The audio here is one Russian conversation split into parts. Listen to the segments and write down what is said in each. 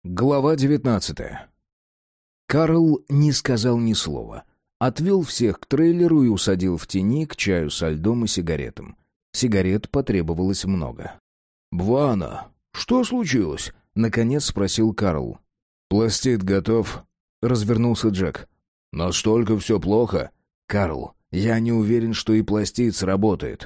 Глава 19. Карл не сказал ни слова. Отвел всех к трейлеру и усадил в тени к чаю со льдом и сигаретам. Сигарет потребовалось много. «Бвана, что случилось?» — наконец спросил Карл. «Пластид готов», — развернулся Джек. «Настолько все плохо?» «Карл, я не уверен, что и пластид сработает».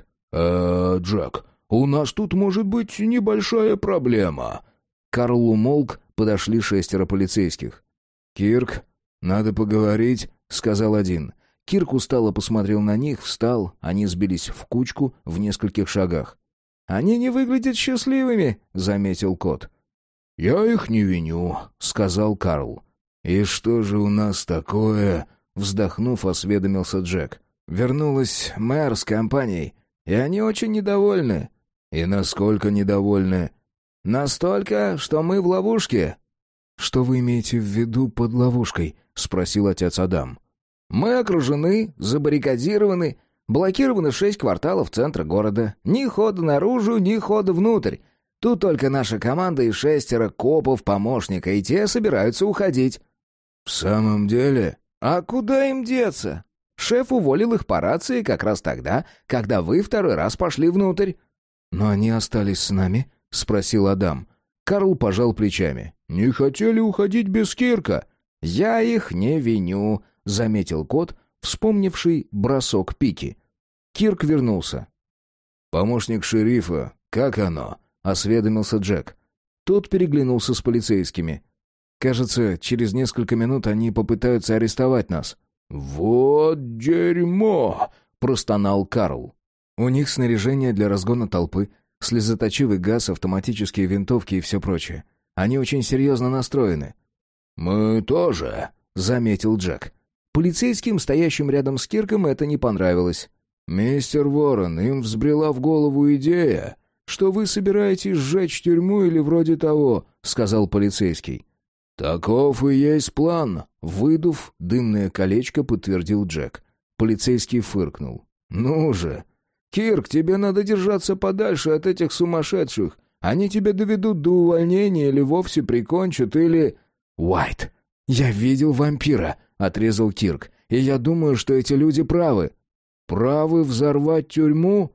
Джек, у нас тут может быть небольшая проблема». Карл умолк, подошли 6 полицейских. «Кирк, надо поговорить», — сказал один. Кирк устало посмотрел на них, встал, они сбились в кучку в нескольких шагах. «Они не выглядят счастливыми», — заметил кот. «Я их не виню», — сказал Карл. «И что же у нас такое?» — вздохнув, осведомился Джек. «Вернулась мэр с компанией, и они очень недовольны». «И насколько недовольны?» «Настолько, что мы в ловушке». «Что вы имеете в виду под ловушкой?» — спросил отец Адам. «Мы окружены, забаррикадированы, блокированы 6 кварталов центра города. Ни хода наружу, ни хода внутрь. Тут только наша команда и 6 копов, помощника, и те собираются уходить». «В самом деле?» «А куда им деться? Шеф уволил их по рации как раз тогда, когда вы 2 раз пошли внутрь». «Но они остались с нами?» — спросил Адам. Карл пожал плечами. «Не хотели уходить без Кирка». «Я их не виню», — заметил кот, вспомнивший бросок пики. Кирк вернулся. «Помощник шерифа, как оно?» — осведомился Джек. Тот переглянулся с полицейскими. «Кажется, через несколько минут они попытаются арестовать нас». «Вот дерьмо!» — простонал Карл. «У них снаряжение для разгона толпы, слезоточивый газ, автоматические винтовки и все прочее. Они очень серьезно настроены». «Мы тоже», — заметил Джек. Полицейским, стоящим рядом с Кирком, это не понравилось. «Мистер Уоррен, им взбрела в голову идея, что вы собираетесь сжечь тюрьму или вроде того», — сказал полицейский. «Таков и есть план», — выдув дымное колечко, подтвердил Джек. Полицейский фыркнул. «Ну же, Кирк, тебе надо держаться подальше от этих сумасшедших. Они тебя доведут до увольнения или вовсе прикончат, или...» «Уайт, я видел вампира», — отрезал Кирк. «И я думаю, что эти люди правы». «Правы взорвать тюрьму?»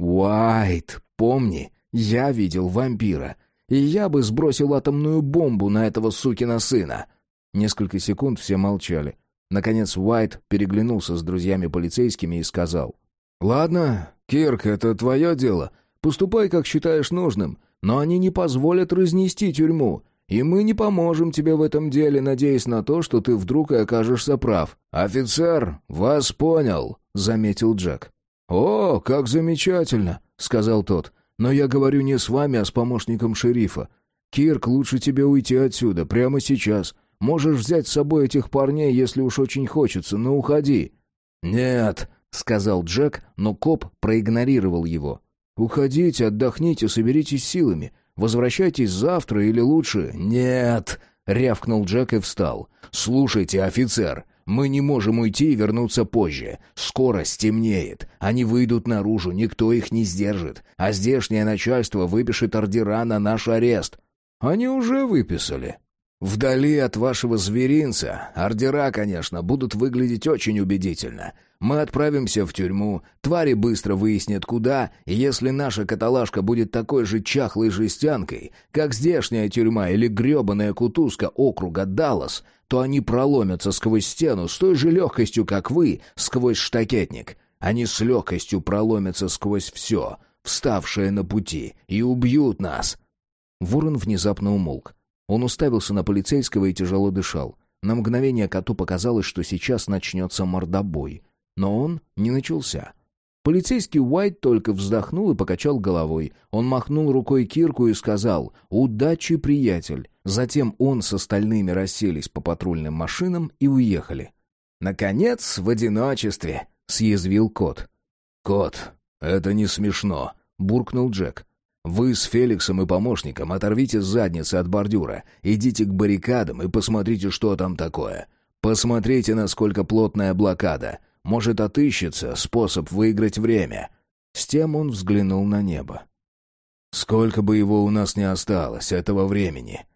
«Уайт, помни, я видел вампира. И я бы сбросил атомную бомбу на этого сукина сына». Несколько секунд все молчали. Наконец Уайт переглянулся с друзьями-полицейскими и сказал: «Ладно, Кирк, это твое дело. Поступай, как считаешь нужным. Но они не позволят разнести тюрьму. И мы не поможем тебе в этом деле, надеясь на то, что ты вдруг и окажешься прав». «Офицер, вас понял», — заметил Джек. «О, как замечательно», — сказал тот. «Но я говорю не с вами, а с помощником шерифа. Кирк, лучше тебе уйти отсюда, прямо сейчас. Можешь взять с собой этих парней, если уж очень хочется, но уходи». «Нет», — сказал Джек, но коп проигнорировал его. «Уходите, отдохните, соберитесь силами. Возвращайтесь завтра или лучше...» «Нет», — рявкнул Джек и встал. «Слушайте, офицер, мы не можем уйти и вернуться позже. Скоро стемнеет. Они выйдут наружу, никто их не сдержит. А здешнее начальство выпишет ордера на наш арест». «Они уже выписали». «Вдали от вашего зверинца ордера, конечно, будут выглядеть очень убедительно. Мы отправимся в тюрьму, твари быстро выяснят куда, и если наша каталажка будет такой же чахлой жестянкой, как здешняя тюрьма или гребаная кутузка округа Даллас, то они проломятся сквозь стену с той же легкостью, как вы, сквозь штакетник. Они с легкостью проломятся сквозь все, вставшее на пути, и убьют нас». Ворон внезапно умолк. Он уставился на полицейского и тяжело дышал. На мгновение коту показалось, что сейчас начнется мордобой. Но он не начался. Полицейский Уайт только вздохнул и покачал головой. Он махнул рукой Кирку и сказал: «Удачи, приятель». Затем он с остальными расселись по патрульным машинам и уехали. «Наконец, в одиночестве», — съязвил кот. «Кот, это не смешно», — буркнул Джек. «Вы с Феликсом и помощником оторвите задницы от бордюра, идите к баррикадам и посмотрите, что там такое. Посмотрите, насколько плотная блокада. Может, отыщется способ выиграть время». С тем он взглянул на небо. «Сколько бы его у нас ни осталось, этого времени.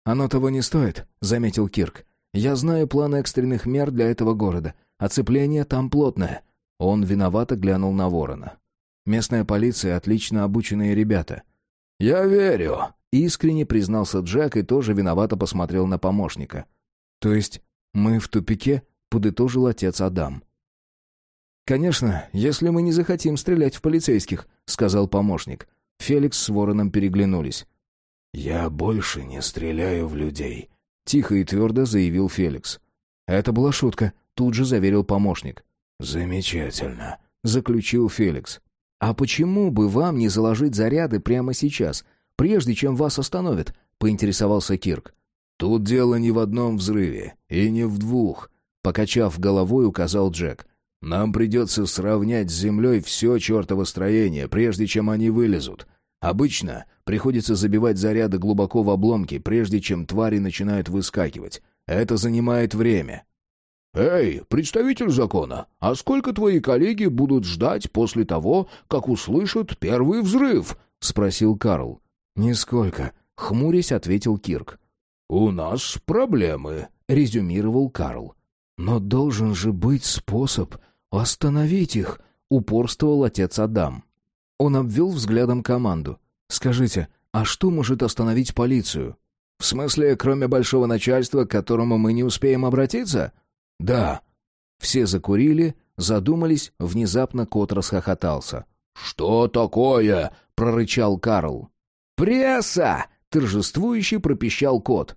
«Оно того не стоит», — заметил Кирк. «Я знаю план экстренных мер для этого города. Оцепление там плотное». Он виновато глянул на Ворона. «Местная полиция — отлично обученные ребята». «Я верю», — искренне признался Джек и тоже виновато посмотрел на помощника. «То есть мы в тупике?» — подытожил отец Адам. «Конечно, если мы не захотим стрелять в полицейских», — сказал помощник. Феликс с Вороном переглянулись. «Я больше не стреляю в людей», — тихо и твердо заявил Феликс. «Это была шутка», — тут же заверил помощник. «Замечательно», — заключил Феликс. «А почему бы вам не заложить заряды прямо сейчас, прежде чем вас остановят?» — поинтересовался Кирк. «Тут дело не в одном взрыве и не в двух», — покачав головой, указал Джек. «Нам придется сравнять с землей все чертово строение, прежде чем они вылезут. Обычно приходится забивать заряды глубоко в обломки, прежде чем твари начинают выскакивать. Это занимает время». «Эй, представитель закона, а сколько твои коллеги будут ждать после того, как услышат первый взрыв?» — спросил Карл. «Нисколько», — хмурясь ответил Кирк. «У нас проблемы», — резюмировал Карл. «Но должен же быть способ остановить их», — упорствовал отец Адам. Он обвел взглядом команду. «Скажите, а что может остановить полицию?» «В смысле, кроме большого начальства, к которому мы не успеем обратиться?» «Да». Все закурили, задумались, внезапно кот расхохотался. «Что такое?» — прорычал Карл. «Пресса!» — торжествующе пропищал кот.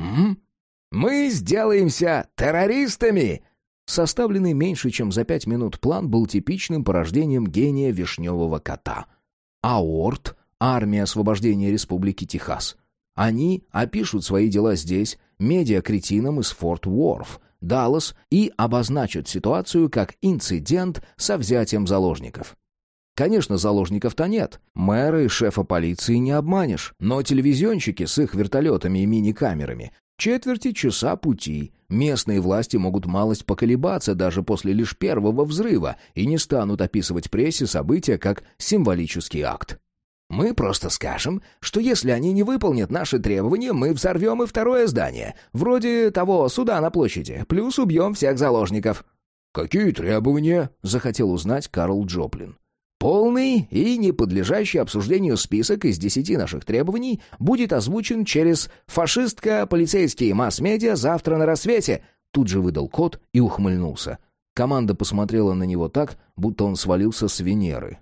«Мы сделаемся террористами!» Составленный меньше, чем за 5 минут план был типичным порождением гения вишневого кота. АОРТ — Армия освобождения Республики Техас. Они опишут свои дела здесь, медиакретинам из Форт Уорф, Даллас, и обозначат ситуацию как инцидент со взятием заложников. Конечно, заложников-то нет. Мэра и шефа полиции не обманешь. Но телевизионщики с их вертолетами и мини-камерами четверти часа пути. Местные власти могут малость поколебаться даже после лишь первого взрыва и не станут описывать прессе события как символический акт. Мы просто скажем, что если они не выполнят наши требования, мы взорвем и второе здание, вроде того суда на площади, плюс убьем всех заложников». «Какие требования?» — захотел узнать Карл Джоплин. «Полный и не подлежащий обсуждению список из 10 наших требований будет озвучен через фашистско-полицейские масс-медиа завтра на рассвете», — тут же выдал кот и ухмыльнулся. Команда посмотрела на него так, будто он свалился с Венеры.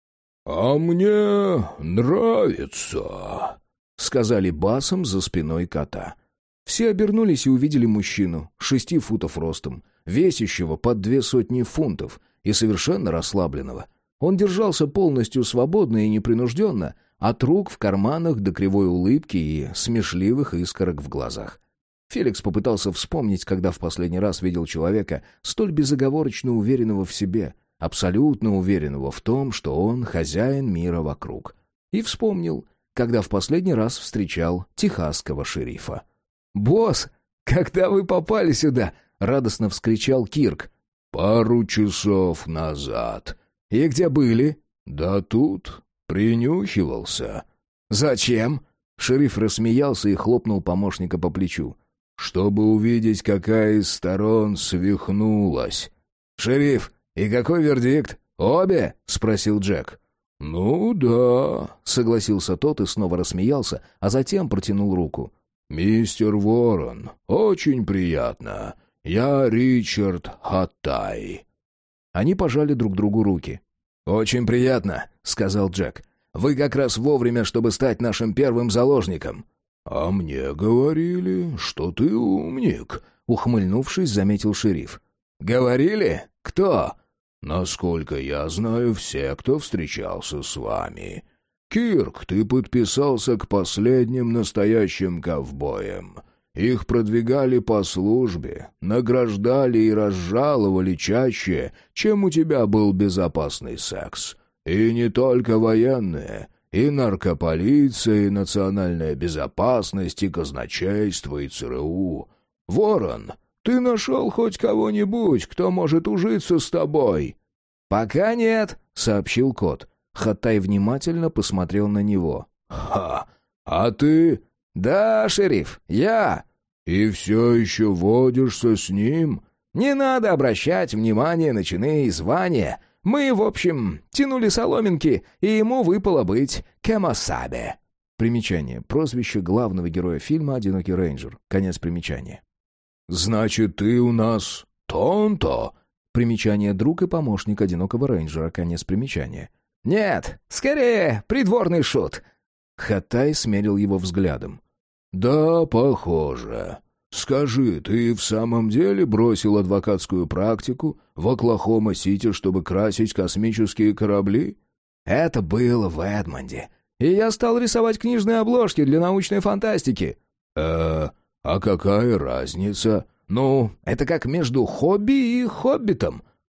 «А мне нравится», — сказали басом за спиной кота. Все обернулись и увидели мужчину, 6 футов ростом, весящего под 200 фунтов и совершенно расслабленного. Он держался полностью свободно и непринужденно, от рук в карманах до кривой улыбки и смешливых искорок в глазах. Феликс попытался вспомнить, когда в последний раз видел человека, столь безоговорочно уверенного в себе, абсолютно уверенного в том, что он хозяин мира вокруг. И вспомнил, когда в последний раз встречал техасского шерифа. «Босс, когда вы попали сюда?» — радостно вскричал Кирк. «Пару часов назад». «И где были?» «Да тут принюхивался». «Зачем?» — шериф рассмеялся и хлопнул помощника по плечу. «Чтобы увидеть, какая из сторон свихнулась». «Шериф, и какой вердикт? Обе?» — спросил Джек. «Ну да», — согласился тот и снова рассмеялся, а затем протянул руку. «Мистер Ворон, очень приятно. Я Ричард Хаттай». Они пожали друг другу руки. «Очень приятно», — сказал Джек. «Вы как раз вовремя, чтобы стать нашим первым заложником». «А мне говорили, что ты умник», — ухмыльнувшись, заметил шериф. «Говорили? Кто?» «Насколько я знаю, все, кто встречался с вами. Кирк, ты подписался к последним настоящим ковбоям. Их продвигали по службе, награждали и разжаловали чаще, чем у тебя был безопасный секс. И не только военные, и наркополиция, и национальная безопасность, и казначейство, и ЦРУ. Ворон, ты нашел хоть кого-нибудь, кто может ужиться с тобой?» «Пока нет», — сообщил кот. Хаттай внимательно посмотрел на него. «Ха! А ты?» «Да, шериф, я». «И все еще водишься с ним?» «Не надо обращать внимание на чины и звания. Мы, в общем, тянули соломинки, и ему выпало быть кэмосабе». Примечание. Прозвище главного героя фильма «Одинокий рейнджер». Конец примечания. «Значит, ты у нас Тонто?» Примечание. Друг и помощник одинокого рейнджера. Конец примечания. «Нет, скорее, придворный шут». Хатай смерил его взглядом. «Да, похоже. Скажи, ты в самом деле бросил адвокатскую практику в Оклахома-Сити, чтобы красить космические корабли?» «Это было в Эдмонде. И я стал рисовать книжные обложки для научной фантастики». А какая разница?» «Ну, это как между хобби и хоббитом».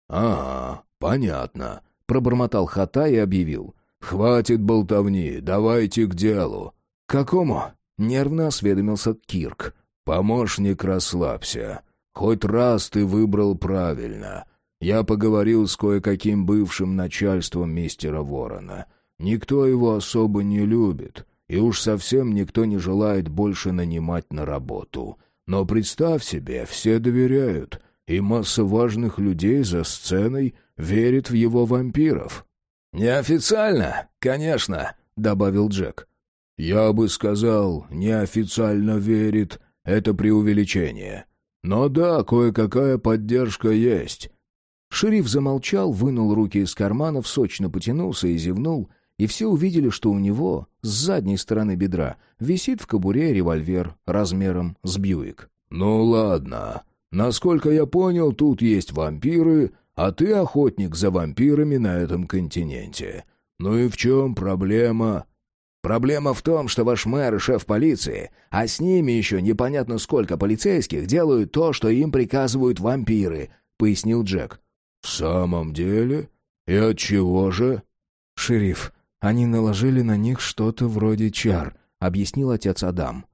«Ага, понятно», — пробормотал Хатай и объявил. «Хватит болтовни, давайте к делу». «К какому?» — нервно осведомился Кирк. «Помощник, расслабься. Хоть раз ты выбрал правильно. Я поговорил с кое-каким бывшим начальством мистера Ворона. Никто его особо не любит, и уж совсем никто не желает больше нанимать на работу. Но представь себе, все доверяют, и масса важных людей за сценой верит в его вампиров». «Неофициально, конечно», — добавил Джек. «Я бы сказал, неофициально верит, это преувеличение. Но да, кое-какая поддержка есть». Шериф замолчал, вынул руки из карманов, сочно потянулся и зевнул, и все увидели, что у него с задней стороны бедра висит в кобуре револьвер размером с Бьюик. «Ну ладно. Насколько я понял, тут есть вампиры, а ты охотник за вампирами на этом континенте. Ну и в чем проблема?» «Проблема в том, что ваш мэр и шеф полиции, а с ними еще непонятно сколько полицейских, делают то, что им приказывают вампиры», — пояснил Джек. «В самом деле? И от чего же?» «Шериф, они наложили на них что-то вроде чар», — объяснил отец Адам.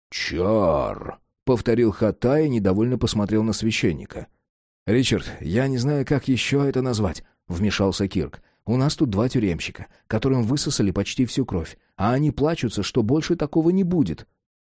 «Чар», — повторил Хатай и недовольно посмотрел на священника. «Ричард, я не знаю, как еще это назвать», — вмешался Кирк. «У нас тут 2 тюремщика, которым высосали почти всю кровь, а они плачутся, что больше такого не будет».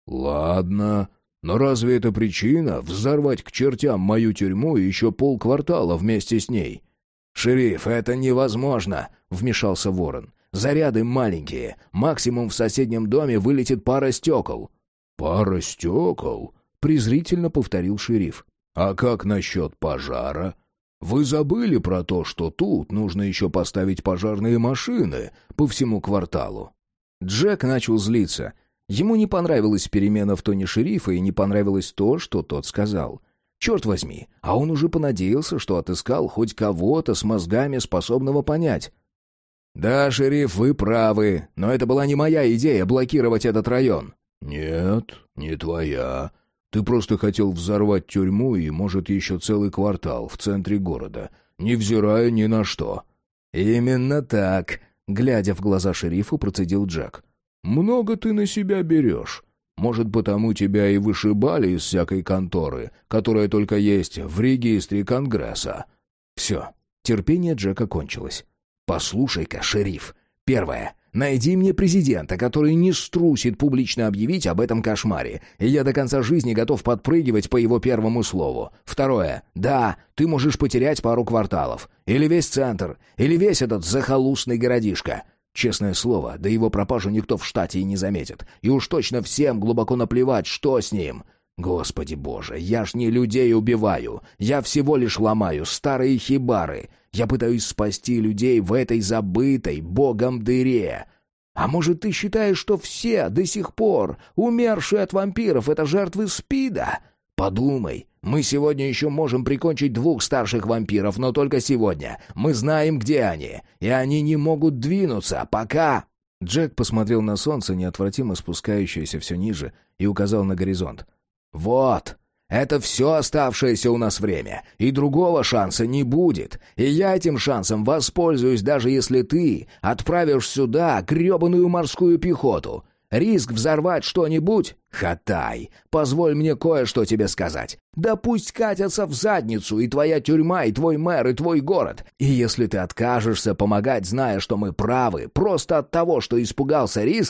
«Ладно, но разве это причина взорвать к чертям мою тюрьму и еще полквартала вместе с ней?» «Шериф, это невозможно», — вмешался Ворон. «Заряды маленькие. Максимум в соседнем доме вылетит пара стекол». «Пара стекол?» — презрительно повторил шериф. «А как насчет пожара? Вы забыли про то, что тут нужно еще поставить пожарные машины по всему кварталу?» Джек начал злиться. Ему не понравилась перемена в тоне шерифа и не понравилось то, что тот сказал. Черт возьми, а он уже понадеялся, что отыскал хоть кого-то с мозгами, способного понять. «Да, шериф, вы правы, но это была не моя идея блокировать этот район». «Нет, не твоя. Ты просто хотел взорвать тюрьму и, может, еще целый квартал в центре города, невзирая ни на что». «Именно так», — глядя в глаза шерифу, процедил Джек. «Много ты на себя берешь. Может, потому тебя и вышибали из всякой конторы, которая только есть в регистре Конгресса». «Все, терпение Джека кончилось. Послушай-ка, шериф, первое. Найди мне президента, который не струсит публично объявить об этом кошмаре, и я до конца жизни готов подпрыгивать по его первому слову. Второе. Да, ты можешь потерять пару кварталов. Или весь центр. Или весь этот захолустный городишко. Честное слово, да его пропажу никто в штате и не заметит. И уж точно всем глубоко наплевать, что с ним. Господи боже, я ж не людей убиваю. Я всего лишь ломаю старые хибары. Я пытаюсь спасти людей в этой забытой богом дыре. А может, ты считаешь, что все до сих пор умершие от вампиров — это жертвы СПИДа? Подумай, мы сегодня еще можем прикончить 2 старших вампиров, но только сегодня. Мы знаем, где они, и они не могут двинуться, пока...» Джек посмотрел на солнце, неотвратимо спускающееся все ниже, и указал на горизонт. «Вот, это все оставшееся у нас время, и другого шанса не будет. И я этим шансом воспользуюсь, даже если ты отправишь сюда гребаную морскую пехоту. Риск взорвать что-нибудь? Хатай, позволь мне кое-что тебе сказать. Да пусть катятся в задницу и твоя тюрьма, и твой мэр, и твой город. И если ты откажешься помогать, зная, что мы правы, просто от того, что испугался риска,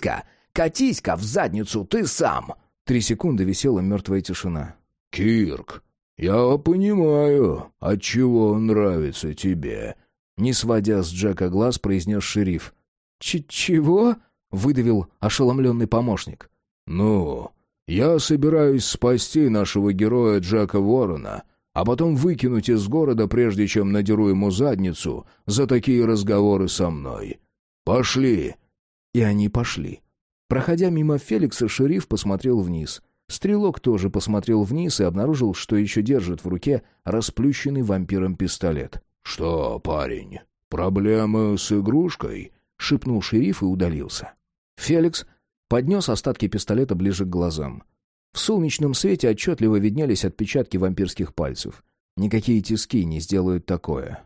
Катись-ка в задницу ты сам!» 3 секунды висела мертвая тишина. «Кирк, я понимаю, отчего он нравится тебе», — не сводя с Джека глаз, произнес шериф. «Чего?» — выдавил ошеломленный помощник. «Ну, я собираюсь спасти нашего героя Джека Уоррена, а потом выкинуть из города, прежде чем надеру ему задницу за такие разговоры со мной. Пошли!» И они пошли. Проходя мимо Феликса, шериф посмотрел вниз. Стрелок тоже посмотрел вниз и обнаружил, что еще держит в руке расплющенный вампиром пистолет. «Что, парень, проблемы с игрушкой?» — шепнул шериф и удалился. Феликс поднес остатки пистолета ближе к глазам. В солнечном свете отчетливо виднелись отпечатки вампирских пальцев. Никакие тиски не сделают такое.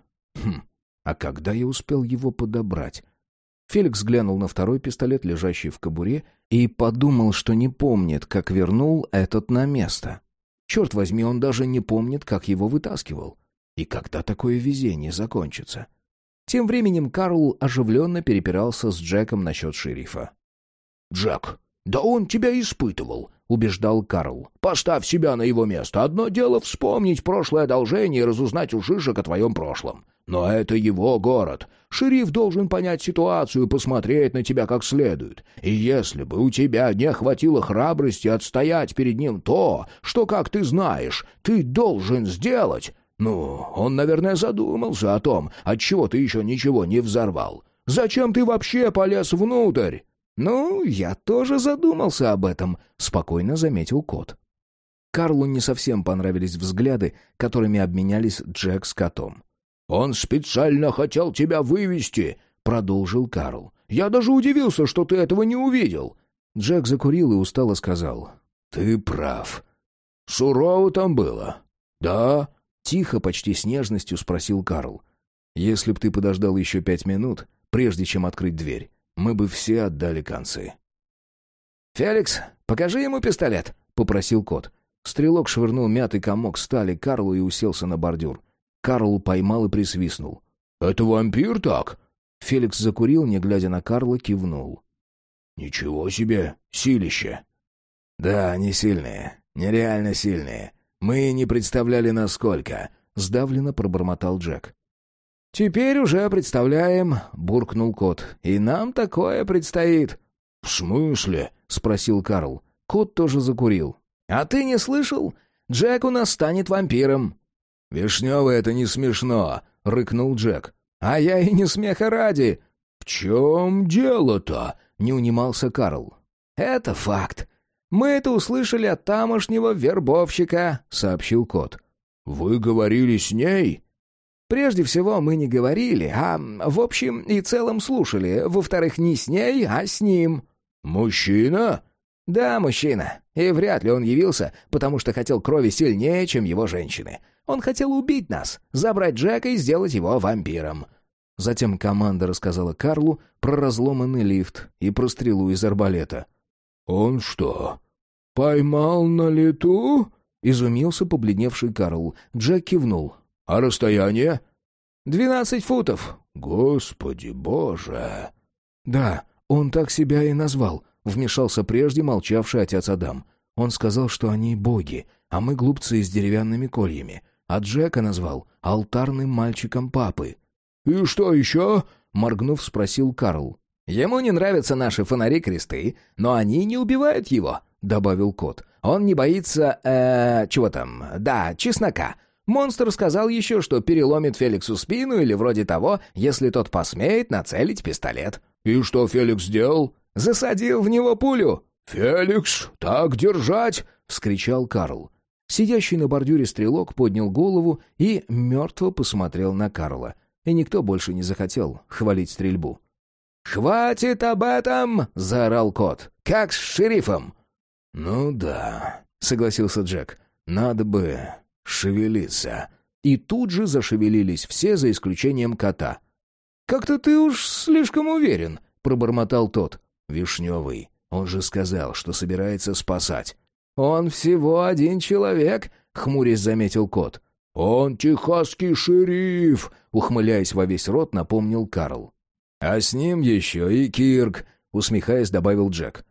А когда я успел его подобрать? Феликс глянул на второй пистолет, лежащий в кобуре, и подумал, что не помнит, как вернул этот на место. Черт возьми, он даже не помнит, как его вытаскивал. И когда такое везение закончится? Тем временем Карл оживленно перепирался с Джеком насчет шерифа. «Джек, да он тебя испытывал», — убеждал Карл. «Поставь себя на его место. Одно дело вспомнить прошлое одолжение и разузнать у шишек о твоем прошлом. Но это его город. Шериф должен понять ситуацию и посмотреть на тебя как следует. И если бы у тебя не хватило храбрости отстоять перед ним то, что, как ты знаешь, ты должен сделать... Ну, он, наверное, задумался о том, отчего ты еще ничего не взорвал. Зачем ты вообще полез внутрь?» «Ну, я тоже задумался об этом», — спокойно заметил кот. Карлу не совсем понравились взгляды, которыми обменялись Джек с котом. «Он специально хотел тебя вывести», — продолжил Карл. «Я даже удивился, что ты этого не увидел». Джек закурил и устало сказал. «Ты прав. Сурово там было. Да?» — тихо, почти с нежностью спросил Карл. «Если б ты подождал еще 5 минут, прежде чем открыть дверь, мы бы все отдали концы». «Феликс, покажи ему пистолет», — попросил кот. Стрелок швырнул мятый комок стали Карлу и уселся на бордюр. Карл поймал и присвистнул. «Это вампир так?» Феликс закурил, не глядя на Карла, кивнул. «Ничего себе, силище!» «Да, они сильные, нереально сильные. Мы не представляли, насколько», — сдавленно пробормотал Джек. «Теперь уже представляем», — буркнул кот. «И нам такое предстоит». «В смысле?» — спросил Карл. Кот тоже закурил. «А ты не слышал? Джек у нас станет вампиром». «Вишневый, это не смешно», — рыкнул Джек. «А я и не смеха ради». «В чем дело-то?» — не унимался Карл. «Это факт. Мы это услышали от тамошнего вербовщика», — сообщил кот. «Вы говорили с ней?» «Прежде всего, мы не говорили, а в общем и целом слушали. Во-вторых, не с ней, а с ним». «Мужчина?» «Да, мужчина. И вряд ли он явился, потому что хотел крови сильнее, чем его женщины. Он хотел убить нас, забрать Джека и сделать его вампиром». Затем команда рассказала Карлу про разломанный лифт и про стрелу из арбалета. «Он что, поймал на лету?» — изумился побледневший Карл. Джек кивнул. «А расстояние?» 12 футов». «Господи боже!» «Да, он так себя и назвал», — вмешался прежде молчавший отец Адам. «Он сказал, что они боги, а мы глупцы с деревянными кольями. А Джека назвал алтарным мальчиком папы». «И что еще?» — моргнув, спросил Карл. «Ему не нравятся наши фонари-кресты, но они не убивают его», — добавил кот. «Он не боится... чего там? Да, чеснока. Монстр сказал еще, что переломит Феликсу спину или вроде того, если тот посмеет нацелить пистолет». «И что Феликс сделал?» «Засадил в него пулю». «Феликс, так держать!» — вскричал Карл. Сидящий на бордюре стрелок поднял голову и мертво посмотрел на Карла. И никто больше не захотел хвалить стрельбу. «Хватит об этом!» — заорал кот. «Как с шерифом!» «Ну да», — согласился Джек. «Надо бы шевелиться». И тут же зашевелились все, за исключением кота. «Как-то ты уж слишком уверен», — пробормотал тот. «Вишневый, он же сказал, что собирается спасать». «Он всего один человек», — хмурясь заметил кот. «Он техасский шериф», — ухмыляясь во весь рот, напомнил Карл. «А с ним еще и Кирк», — усмехаясь, добавил Джек.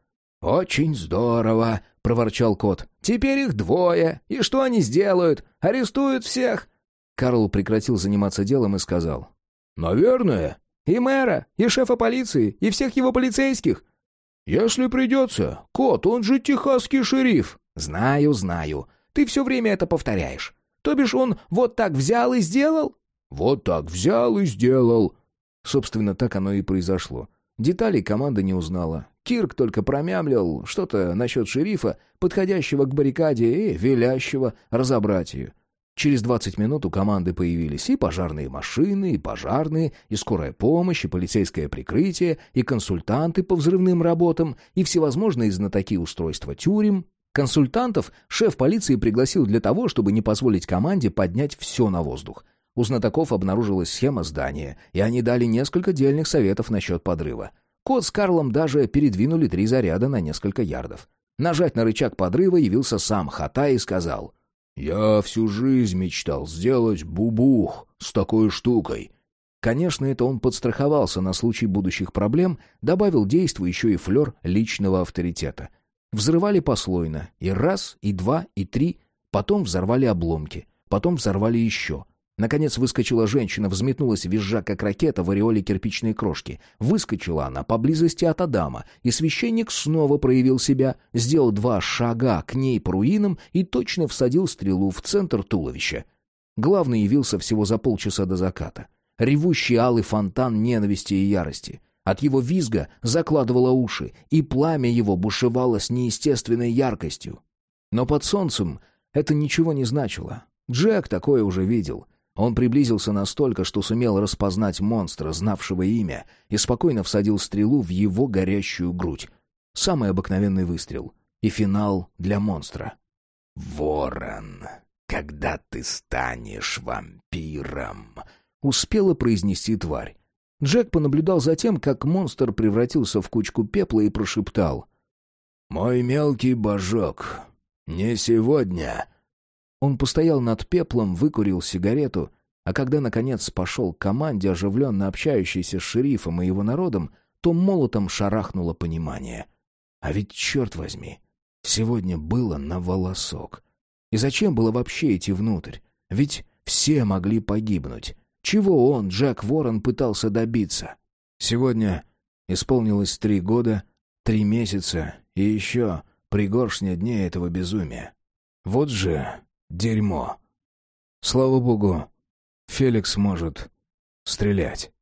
«Очень здорово», — проворчал кот. «Теперь их двое. И что они сделают? Арестуют всех?» Карл прекратил заниматься делом и сказал. «Наверное. И мэра, и шефа полиции, и всех его полицейских». «Если придется. Кот, он же техасский шериф». «Знаю, знаю. Ты все время это повторяешь. То бишь он вот так взял и сделал?» «Вот так взял и сделал». Собственно, так оно и произошло. Деталей команда не узнала. Кирк только промямлил что-то насчет шерифа, подходящего к баррикаде и велящего разобрать ее. Через 20 минут у команды появились и пожарные машины, и пожарные, и скорая помощь, и полицейское прикрытие, и консультанты по взрывным работам, и всевозможные знатоки устройства тюрем. Консультантов шеф полиции пригласил для того, чтобы не позволить команде поднять все на воздух. У знатоков обнаружилась схема здания, и они дали несколько дельных советов насчет подрыва. Кот с Карлом даже передвинули 3 заряда на несколько ярдов. Нажать на рычаг подрыва явился сам Хатай и сказал: «Я всю жизнь мечтал сделать бубух с такой штукой». Конечно, это он подстраховался на случай будущих проблем, добавил действу еще и флер личного авторитета. Взрывали послойно, и раз, и два, и 3, потом взорвали обломки, потом взорвали еще. Наконец выскочила женщина, взметнулась, визжа как ракета в ореоле кирпичной крошки. Выскочила она поблизости от Адама, и священник снова проявил себя, сделал 2 шага к ней по руинам и точно всадил стрелу в центр туловища. Главный явился всего за полчаса до заката. Ревущий алый фонтан ненависти и ярости. От его визга закладывало уши, и пламя его бушевало с неестественной яркостью. Но под солнцем это ничего не значило. Джек такое уже видел. Он приблизился настолько, что сумел распознать монстра, знавшего имя, и спокойно всадил стрелу в его горящую грудь. Самый обыкновенный выстрел. И финал для монстра. «Ворон, когда ты станешь вампиром?» — успела произнести тварь. Джек понаблюдал за тем, как монстр превратился в кучку пепла и прошептал: «Мой мелкий божок, не сегодня». Он постоял над пеплом, выкурил сигарету, а когда, наконец, пошел к команде, оживленно общающейся с шерифом и его народом, то молотом шарахнуло понимание. А ведь, черт возьми, сегодня было на волосок. И зачем было вообще идти внутрь? Ведь все могли погибнуть. Чего он, Джек Ворон, пытался добиться? Сегодня исполнилось 3 года, 3 месяца и еще пригоршня дней этого безумия. Вот же дерьмо. Слава богу, Феликс может стрелять.